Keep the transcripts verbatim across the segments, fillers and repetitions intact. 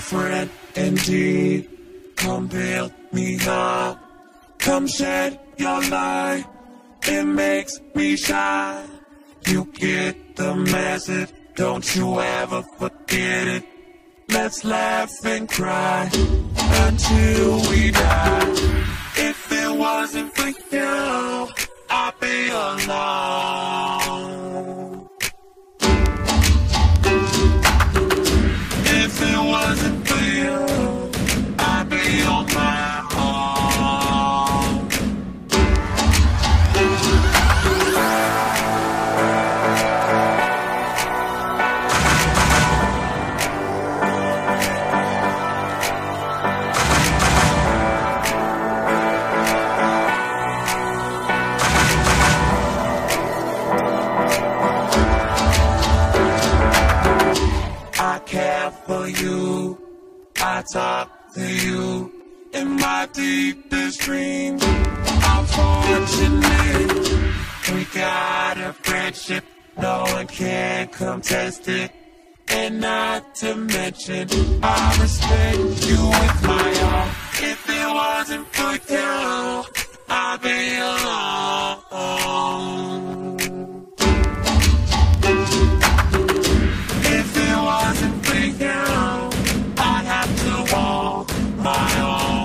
friend indeed. Come build me up, come shed your light. It makes me shine. You get the message, don't you ever forget it. Let's laugh and cry until we die. If it wasn't for you, I'd be alone. If it wasn't for you, I'd be on my own. I care for you, I talk to you in my deepest dreams. I'm fortunate, we got a friendship, no one can contest it. And not to mention, I respect you with my all. If it wasn't for you, I'd be alone. If it wasn't for you, I'd have to walk my own.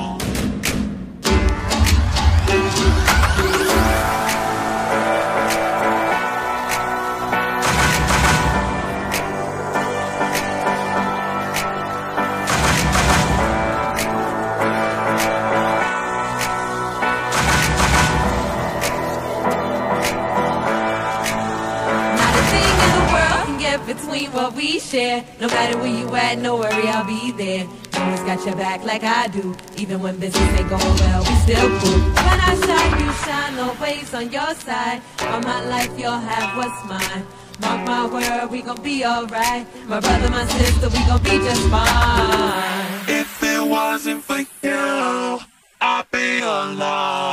Between what we share, no matter where you at, no worry, I'll be there. Always got your back like I do. Even when business ain't going well, we still cool. When I shine, you shine, always on your side. All my life, you'll have what's mine. Mark my word, we gon' be alright. My brother, my sister, we gon' be just fine. If it wasn't for you, I'd be alone.